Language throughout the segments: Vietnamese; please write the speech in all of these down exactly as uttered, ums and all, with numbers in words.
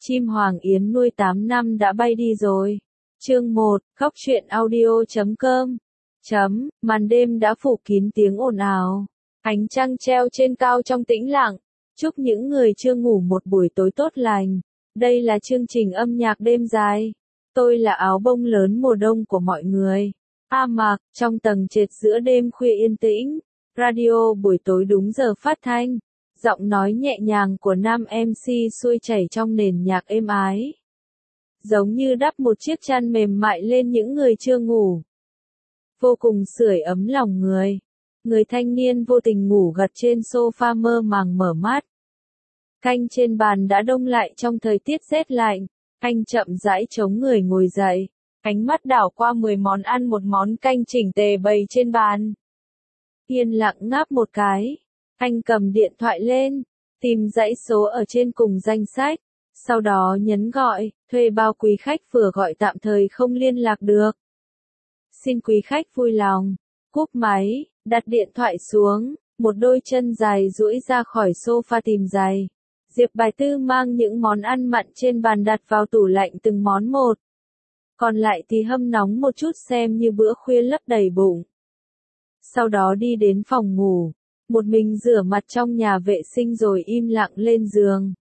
Chim Hoàng Yến nuôi tám năm đã bay đi rồi. Chương một, Góc truyện audio chấm com. Chấm, màn đêm đã phủ kín tiếng ồn ào. Ánh trăng treo trên cao trong tĩnh lặng. Chúc những người chưa ngủ một buổi tối tốt lành. Đây là chương trình âm nhạc đêm dài. Tôi là áo bông lớn mùa đông của mọi người. A Mạc, trong tầng trệt giữa đêm khuya yên tĩnh. Radio buổi tối đúng giờ phát thanh. Giọng nói nhẹ nhàng của nam em xê xuôi chảy trong nền nhạc êm ái. Giống như đắp một chiếc chăn mềm mại lên những người chưa ngủ. Vô cùng sưởi ấm lòng người. Người thanh niên vô tình ngủ gật trên sofa mơ màng mở mắt. Canh trên bàn đã đông lại trong thời tiết rét lạnh. Anh chậm rãi chống người ngồi dậy. Ánh mắt đảo qua mười món ăn một món canh chỉnh tề bày trên bàn. Yên lặng ngáp một cái. Anh cầm điện thoại lên, tìm dãy số ở trên cùng danh sách, sau đó nhấn gọi, thuê bao quý khách vừa gọi tạm thời không liên lạc được. Xin quý khách vui lòng, cúp máy, đặt điện thoại xuống, một đôi chân dài duỗi ra khỏi sofa tìm giày. Diệp Bài Tư mang những món ăn mặn trên bàn đặt vào tủ lạnh từng món một. Còn lại thì hâm nóng một chút xem như bữa khuya lấp đầy bụng. Sau đó đi đến phòng ngủ. Một mình rửa mặt trong nhà vệ sinh rồi im lặng lên giường.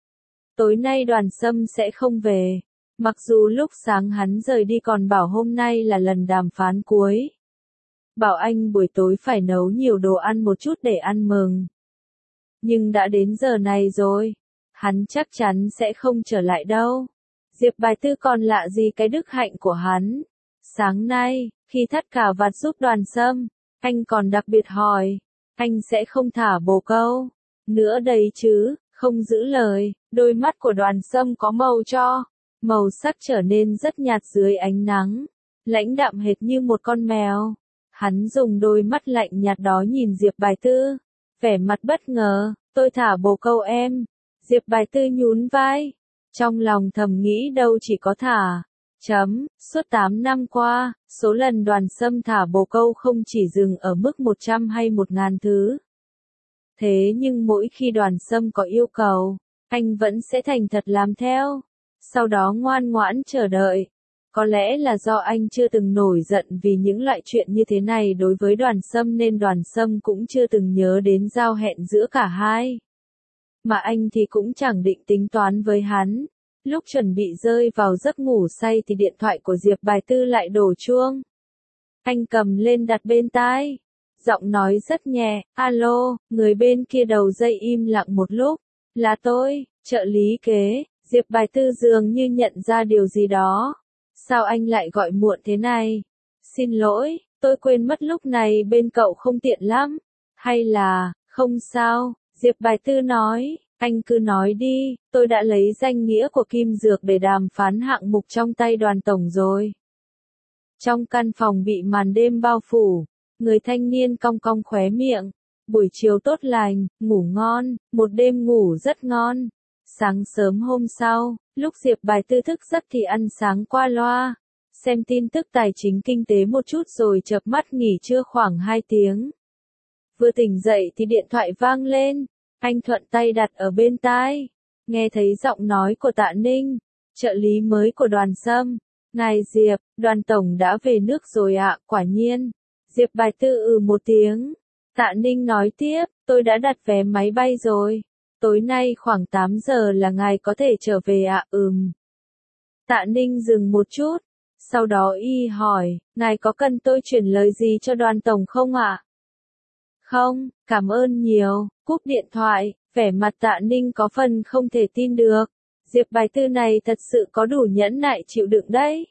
Tối nay Đoàn Sâm sẽ không về. Mặc dù lúc sáng hắn rời đi còn bảo hôm nay là lần đàm phán cuối. Bảo anh buổi tối phải nấu nhiều đồ ăn một chút để ăn mừng. Nhưng đã đến giờ này rồi. Hắn chắc chắn sẽ không trở lại đâu. Diệp Bài Tư còn lạ gì cái đức hạnh của hắn. Sáng nay, khi thắt cả vạt giúp Đoàn Sâm, anh còn đặc biệt hỏi. Anh sẽ không thả bồ câu nữa đây chứ, không giữ lời. Đôi mắt của Đoàn Sâm có màu cho, màu sắc trở nên rất nhạt dưới ánh nắng, lãnh đạm hệt như một con mèo. Hắn dùng đôi mắt lạnh nhạt đó nhìn Diệp Bài Tư, vẻ mặt bất ngờ. Tôi thả bồ câu em. Diệp Bài Tư nhún vai, trong lòng thầm nghĩ đâu chỉ có thả. Chấm, suốt tám năm qua, số lần Đoàn Sâm thả bồ câu không chỉ dừng ở mức một trăm hay một ngàn thứ. Thế nhưng mỗi khi Đoàn Sâm có yêu cầu, anh vẫn sẽ thành thật làm theo. Sau đó ngoan ngoãn chờ đợi. Có lẽ là do anh chưa từng nổi giận vì những loại chuyện như thế này đối với Đoàn Sâm nên Đoàn Sâm cũng chưa từng nhớ đến giao hẹn giữa cả hai. Mà anh thì cũng chẳng định tính toán với hắn. Lúc chuẩn bị rơi vào giấc ngủ say thì điện thoại của Diệp Bài Tư lại đổ chuông. Anh cầm lên đặt bên tai. Giọng nói rất nhẹ, alo, người bên kia đầu dây im lặng một lúc. Là tôi, trợ lý kế. Diệp Bài Tư dường như nhận ra điều gì đó. Sao anh lại gọi muộn thế này? Xin lỗi, tôi quên mất lúc này bên cậu không tiện lắm. Hay là, không sao, Diệp Bài Tư nói. Anh cứ nói đi, tôi đã lấy danh nghĩa của Kim Dược để đàm phán hạng mục trong tay Đoàn tổng rồi. Trong căn phòng bị màn đêm bao phủ, người thanh niên cong cong khóe miệng. Buổi chiều tốt lành, ngủ ngon, một đêm ngủ rất ngon. Sáng sớm hôm sau, lúc Diệp Bài Tư thức giấc thì ăn sáng qua loa, xem tin tức tài chính kinh tế một chút rồi chợp mắt nghỉ trưa khoảng hai tiếng. Vừa tỉnh dậy thì điện thoại vang lên. Anh thuận tay đặt ở bên tai, nghe thấy giọng nói của Tạ Ninh, trợ lý mới của Đoàn Sâm. Ngài Diệp, Đoàn tổng đã về nước rồi ạ, quả nhiên. Diệp Bài Tư ừ một tiếng. Tạ Ninh nói tiếp, tôi đã đặt vé máy bay rồi. Tối nay khoảng tám giờ là ngài có thể trở về ạ, ừm. Tạ Ninh dừng một chút, sau đó y hỏi, ngài có cần tôi chuyển lời gì cho Đoàn tổng không ạ? Không, cảm ơn nhiều. Cúp điện thoại, vẻ mặt Tạ Ninh có phần không thể tin được. Diệp Bài Tư này thật sự có đủ nhẫn nại chịu đựng đấy.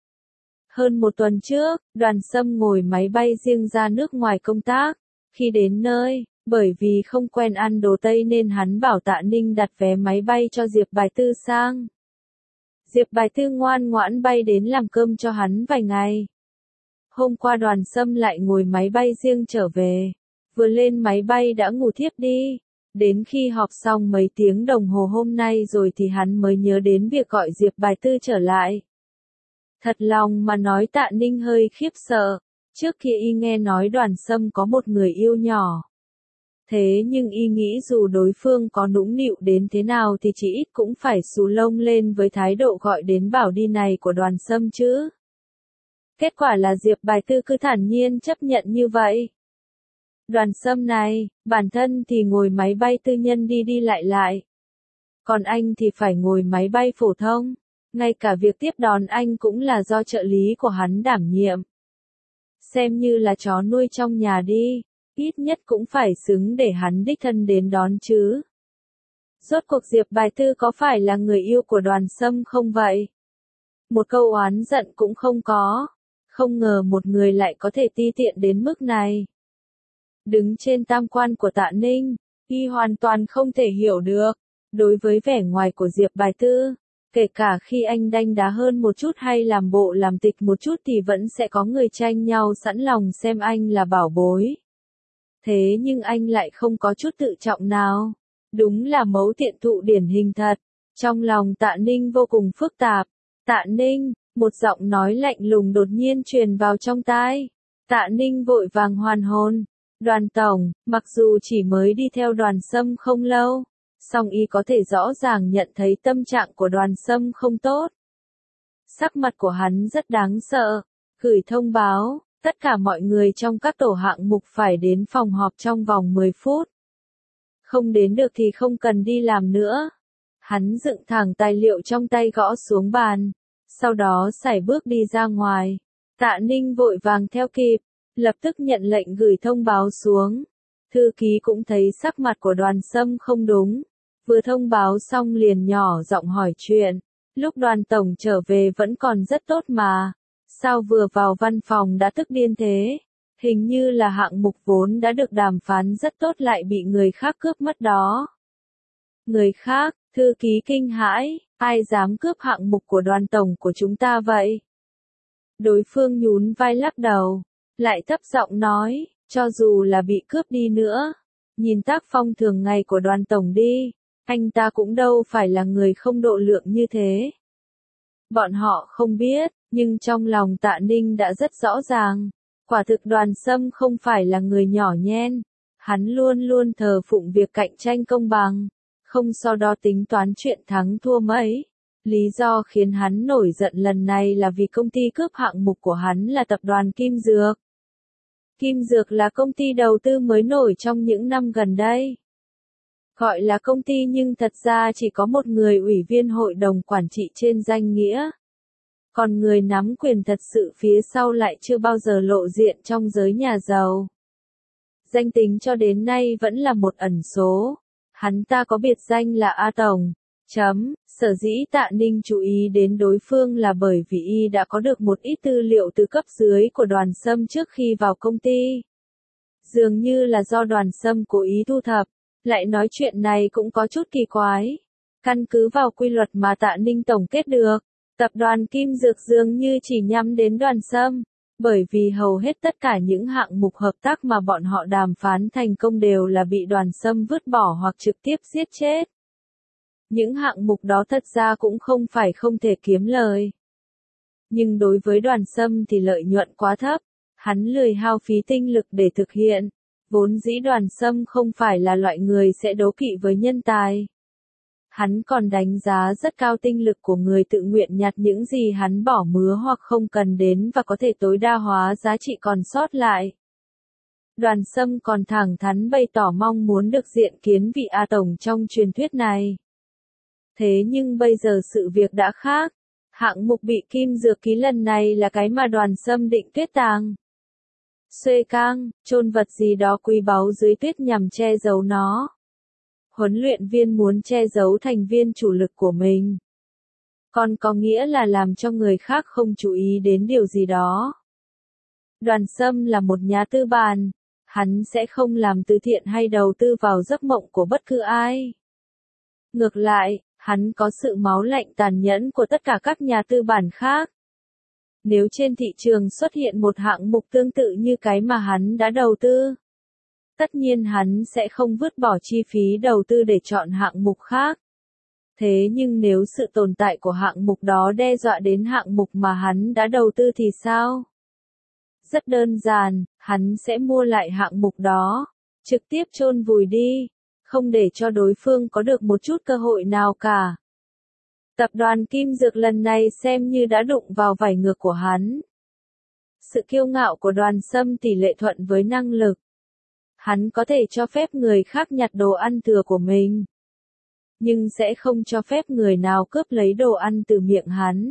Hơn một tuần trước, Đoàn Sâm ngồi máy bay riêng ra nước ngoài công tác. Khi đến nơi, bởi vì không quen ăn đồ Tây nên hắn bảo Tạ Ninh đặt vé máy bay cho Diệp Bài Tư sang. Diệp Bài Tư ngoan ngoãn bay đến làm cơm cho hắn vài ngày. Hôm qua Đoàn Sâm lại ngồi máy bay riêng trở về. Vừa lên máy bay đã ngủ thiếp đi. Đến khi họp xong mấy tiếng đồng hồ hôm nay rồi thì hắn mới nhớ đến việc gọi Diệp Bài Tư trở lại. Thật lòng mà nói Tạ Ninh hơi khiếp sợ. Trước kia y nghe nói Đoàn Sâm có một người yêu nhỏ. Thế nhưng y nghĩ dù đối phương có nũng nịu đến thế nào thì chỉ ít cũng phải xù lông lên với thái độ gọi đến bảo đi này của Đoàn Sâm chứ. Kết quả là Diệp Bài Tư cứ thản nhiên chấp nhận như vậy. Đoàn Sâm này, bản thân thì ngồi máy bay tư nhân đi đi lại lại. Còn anh thì phải ngồi máy bay phổ thông. Ngay cả việc tiếp đón anh cũng là do trợ lý của hắn đảm nhiệm. Xem như là chó nuôi trong nhà đi, ít nhất cũng phải xứng để hắn đích thân đến đón chứ. Rốt cuộc Diệp Bài Tư có phải là người yêu của Đoàn Sâm không vậy? Một câu oán giận cũng không có. Không ngờ một người lại có thể ti tiện đến mức này. Đứng trên tam quan của Tạ Ninh, y hoàn toàn không thể hiểu được. Đối với vẻ ngoài của Diệp Bài Tư, kể cả khi anh đanh đá hơn một chút hay làm bộ làm tịch một chút thì vẫn sẽ có người tranh nhau sẵn lòng xem anh là bảo bối. Thế nhưng anh lại không có chút tự trọng nào. Đúng là mẫu tiện thụ điển hình thật. Trong lòng Tạ Ninh vô cùng phức tạp. Tạ Ninh, một giọng nói lạnh lùng đột nhiên truyền vào trong tai. Tạ Ninh vội vàng hoàn hồn. Đoàn tổng, mặc dù chỉ mới đi theo Đoàn Sâm không lâu, song y có thể rõ ràng nhận thấy tâm trạng của Đoàn Sâm không tốt. Sắc mặt của hắn rất đáng sợ. Gửi thông báo, tất cả mọi người trong các tổ hạng mục phải đến phòng họp trong vòng mười phút. Không đến được thì không cần đi làm nữa. Hắn dựng thẳng tài liệu trong tay gõ xuống bàn. Sau đó sải bước đi ra ngoài. Tạ Ninh vội vàng theo kịp, lập tức nhận lệnh gửi thông báo xuống. Thư ký cũng thấy sắc mặt của Đoàn Sâm không đúng. Vừa thông báo xong liền nhỏ giọng hỏi chuyện. Lúc Đoàn tổng trở về vẫn còn rất tốt mà. Sao vừa vào văn phòng đã tức điên thế? Hình như là hạng mục vốn đã được đàm phán rất tốt lại bị người khác cướp mất đó. Người khác, thư ký kinh hãi, ai dám cướp hạng mục của Đoàn tổng của chúng ta vậy? Đối phương nhún vai lắc đầu, lại thấp giọng nói, cho dù là bị cướp đi nữa, nhìn tác phong thường ngày của Đoàn tổng đi, anh ta cũng đâu phải là người không độ lượng như thế. Bọn họ không biết, nhưng trong lòng Tạ Ninh đã rất rõ ràng. Quả thực Đoàn Sâm không phải là người nhỏ nhen. Hắn luôn luôn thờ phụng việc cạnh tranh công bằng, không so đo tính toán chuyện thắng thua mấy. Lý do khiến hắn nổi giận lần này là vì công ty cướp hạng mục của hắn là tập đoàn Kim Dược. Kim Dược là công ty đầu tư mới nổi trong những năm gần đây. Gọi là công ty nhưng thật ra chỉ có một người ủy viên hội đồng quản trị trên danh nghĩa. Còn người nắm quyền thật sự phía sau lại chưa bao giờ lộ diện trong giới nhà giàu. Danh tính cho đến nay vẫn là một ẩn số. Hắn ta có biệt danh là A Tổng. Chấm, sở dĩ Tạ Ninh chú ý đến đối phương là bởi vì y đã có được một ít tư liệu từ cấp dưới của Đoàn Sâm trước khi vào công ty. Dường như là do Đoàn Sâm cố ý thu thập, lại nói chuyện này cũng có chút kỳ quái. Căn cứ vào quy luật mà Tạ Ninh tổng kết được, tập đoàn Kim Dược dường như chỉ nhắm đến Đoàn Sâm, bởi vì hầu hết tất cả những hạng mục hợp tác mà bọn họ đàm phán thành công đều là bị Đoàn Sâm vứt bỏ hoặc trực tiếp giết chết. Những hạng mục đó thật ra cũng không phải không thể kiếm lời. Nhưng đối với Đoàn Sâm thì lợi nhuận quá thấp, hắn lười hao phí tinh lực để thực hiện. Vốn dĩ Đoàn Sâm không phải là loại người sẽ đố kỵ với nhân tài. Hắn còn đánh giá rất cao tinh lực của người tự nguyện nhặt những gì hắn bỏ mứa hoặc không cần đến và có thể tối đa hóa giá trị còn sót lại. Đoàn Sâm còn thẳng thắn bày tỏ mong muốn được diện kiến vị A Tổng trong truyền thuyết này. Thế nhưng bây giờ sự việc đã khác. Hạng mục bị Kim Dược ký lần này là cái mà Đoàn Sâm định tuyết tàng. Xuê cang, chôn vật gì đó quý báu dưới tuyết nhằm che giấu nó. Huấn luyện viên muốn che giấu thành viên chủ lực của mình. Còn có nghĩa là làm cho người khác không chú ý đến điều gì đó. Đoàn Sâm là một nhà tư bản. Hắn sẽ không làm từ thiện hay đầu tư vào giấc mộng của bất cứ ai. Ngược lại, hắn có sự máu lạnh tàn nhẫn của tất cả các nhà tư bản khác. Nếu trên thị trường xuất hiện một hạng mục tương tự như cái mà hắn đã đầu tư, tất nhiên hắn sẽ không vứt bỏ chi phí đầu tư để chọn hạng mục khác. Thế nhưng nếu sự tồn tại của hạng mục đó đe dọa đến hạng mục mà hắn đã đầu tư thì sao? Rất đơn giản, hắn sẽ mua lại hạng mục đó. trực tiếp chôn vùi đi, không để cho đối phương có được một chút cơ hội nào cả. Tập đoàn Kim Dược lần này xem như đã đụng vào vảy ngược của hắn. Sự kiêu ngạo của Đoàn Sâm tỷ lệ thuận với năng lực. Hắn có thể cho phép người khác nhặt đồ ăn thừa của mình, nhưng sẽ không cho phép người nào cướp lấy đồ ăn từ miệng hắn.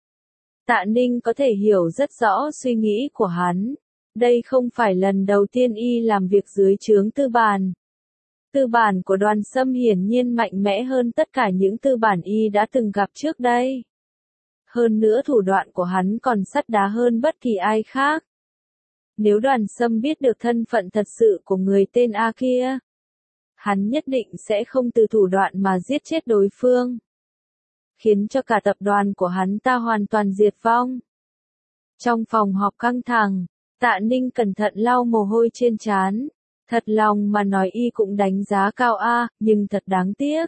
Tạ Ninh có thể hiểu rất rõ suy nghĩ của hắn. Đây không phải lần đầu tiên y làm việc dưới trướng tư bản. Tư bản của Đoàn Sâm hiển nhiên mạnh mẽ hơn tất cả những tư bản y đã từng gặp trước đây. Hơn nữa thủ đoạn của hắn còn sắt đá hơn bất kỳ ai khác. Nếu Đoàn Sâm biết được thân phận thật sự của người tên A kia, hắn nhất định sẽ không từ thủ đoạn mà giết chết đối phương, khiến cho cả tập đoàn của hắn ta hoàn toàn diệt vong. Trong phòng họp căng thẳng, Tạ Ninh cẩn thận lau mồ hôi trên trán. Thật lòng mà nói y cũng đánh giá cao A, nhưng thật đáng tiếc.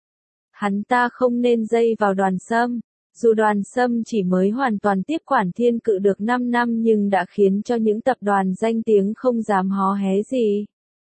Hắn ta không nên dây vào Đoàn Sâm. Dù Đoàn Sâm chỉ mới hoàn toàn tiếp quản Thiên Cự được năm năm nhưng đã khiến cho những tập đoàn danh tiếng không dám hó hé gì.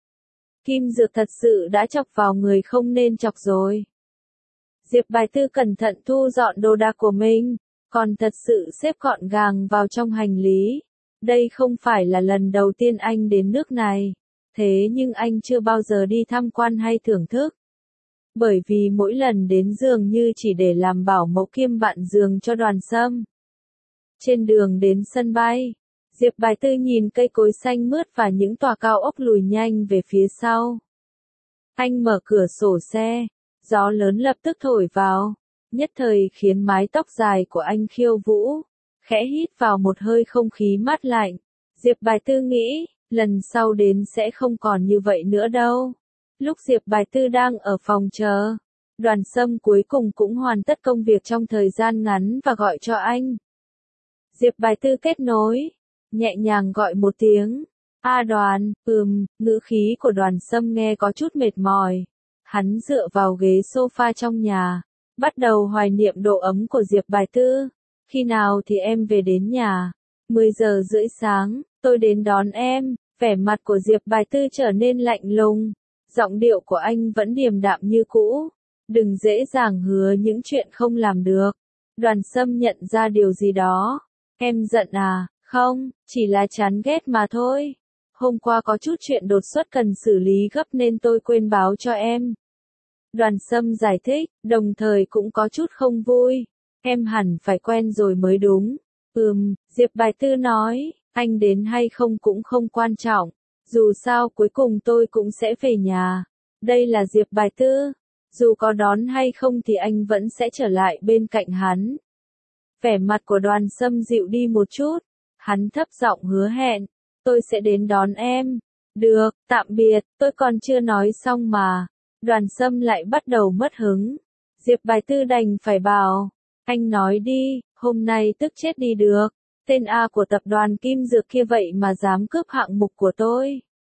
Kim Dược thật sự đã chọc vào người không nên chọc rồi. Diệp Bài Tư cẩn thận thu dọn đồ đạc của mình, còn thật sự xếp gọn gàng vào trong hành lý. Đây không phải là lần đầu tiên anh đến nước này, thế nhưng anh chưa bao giờ đi tham quan hay thưởng thức. Bởi vì mỗi lần đến dường như chỉ để làm bảo mẫu kiêm bạn giường cho Đoàn Sâm. Trên đường đến sân bay, Diệp Bài Tư nhìn cây cối xanh mướt và những tòa cao ốc lùi nhanh về phía sau. Anh mở cửa sổ xe, gió lớn lập tức thổi vào, nhất thời khiến mái tóc dài của anh khiêu vũ, khẽ hít vào một hơi không khí mát lạnh. Diệp Bài Tư nghĩ, lần sau đến sẽ không còn như vậy nữa đâu. Lúc Diệp Bài Tư đang ở phòng chờ, Đoàn Sâm cuối cùng cũng hoàn tất công việc trong thời gian ngắn và gọi cho anh. Diệp Bài Tư kết nối, nhẹ nhàng gọi một tiếng. A Đoàn, ừm, ngữ khí của Đoàn Sâm nghe có chút mệt mỏi. Hắn dựa vào ghế sofa trong nhà, bắt đầu hoài niệm độ ấm của Diệp Bài Tư. Khi nào thì em về đến nhà? mười giờ rưỡi sáng, tôi đến đón em. Vẻ mặt của Diệp Bài Tư trở nên lạnh lùng. Giọng điệu của anh vẫn điềm đạm như cũ. Đừng dễ dàng hứa những chuyện không làm được. Đoàn Sâm nhận ra điều gì đó. Em giận à? Không, chỉ là chán ghét mà thôi. Hôm qua có chút chuyện đột xuất cần xử lý gấp nên tôi quên báo cho em. Đoàn Sâm giải thích, đồng thời cũng có chút không vui. Em hẳn phải quen rồi mới đúng. Ừm, Diệp Bài Tư nói, anh đến hay không cũng không quan trọng. Dù sao cuối cùng tôi cũng sẽ về nhà. Đây là Diệp Bài Tư. Dù có đón hay không thì anh vẫn sẽ trở lại bên cạnh hắn. Vẻ mặt của Đoàn Sâm dịu đi một chút. Hắn thấp giọng hứa hẹn. Tôi sẽ đến đón em. Được, tạm biệt, tôi còn chưa nói xong mà. Đoàn Sâm lại bắt đầu mất hứng. Diệp Bài Tư đành phải bảo. Anh nói đi, hôm nay tức chết đi được. Tên A của tập đoàn Kim Dược kia vậy mà dám cướp hạng mục của tôi.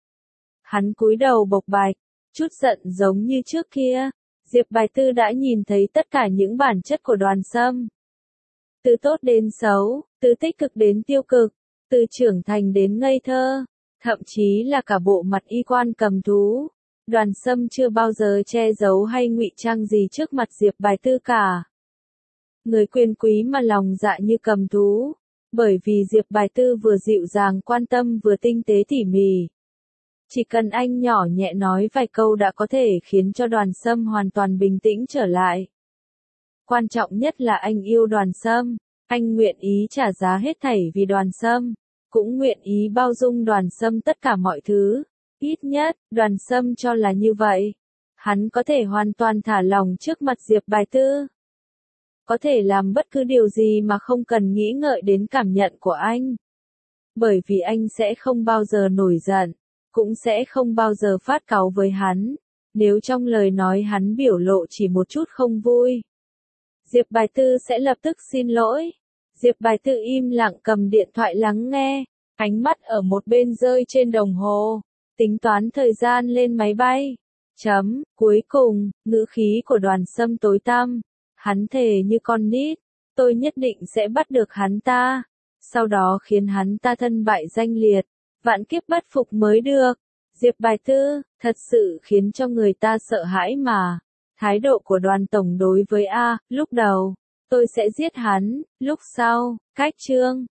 Hắn cúi đầu bộc bạch, chút giận giống như trước kia. Diệp Bài Tư đã nhìn thấy tất cả những bản chất của Đoàn Sâm. Từ tốt đến xấu, từ tích cực đến tiêu cực, từ trưởng thành đến ngây thơ, thậm chí là cả bộ mặt y quan cầm thú. Đoàn Sâm chưa bao giờ che giấu hay ngụy trang gì trước mặt Diệp Bài Tư cả. Người quyền quý mà lòng dạ như cầm thú. Bởi vì Diệp Bài Tư vừa dịu dàng quan tâm vừa tinh tế tỉ mỉ. Chỉ cần anh nhỏ nhẹ nói vài câu đã có thể khiến cho Đoàn Sâm hoàn toàn bình tĩnh trở lại. Quan trọng nhất là anh yêu Đoàn Sâm. Anh nguyện ý trả giá hết thảy vì Đoàn Sâm. Cũng nguyện ý bao dung Đoàn Sâm tất cả mọi thứ. Ít nhất, Đoàn Sâm cho là như vậy. Hắn có thể hoàn toàn thả lỏng trước mặt Diệp Bài Tư. Có thể làm bất cứ điều gì mà không cần nghĩ ngợi đến cảm nhận của anh. Bởi vì anh sẽ không bao giờ nổi giận, cũng sẽ không bao giờ phát cáu với hắn, nếu trong lời nói hắn biểu lộ chỉ một chút không vui. Diệp Bài Tư sẽ lập tức xin lỗi. Diệp Bài Tư im lặng cầm điện thoại lắng nghe, ánh mắt ở một bên rơi trên đồng hồ, tính toán thời gian lên máy bay. Chấm, cuối cùng, ngữ khí của Đoàn Sâm tối tăm. Hắn thề như con nít, tôi nhất định sẽ bắt được hắn ta, sau đó khiến hắn ta thân bại danh liệt, vạn kiếp bất phục mới được. Diệp Bài Tư, thật sự khiến cho người ta sợ hãi mà. Thái độ của Đoàn tổng đối với A, lúc đầu, tôi sẽ giết hắn, lúc sau, cách chương.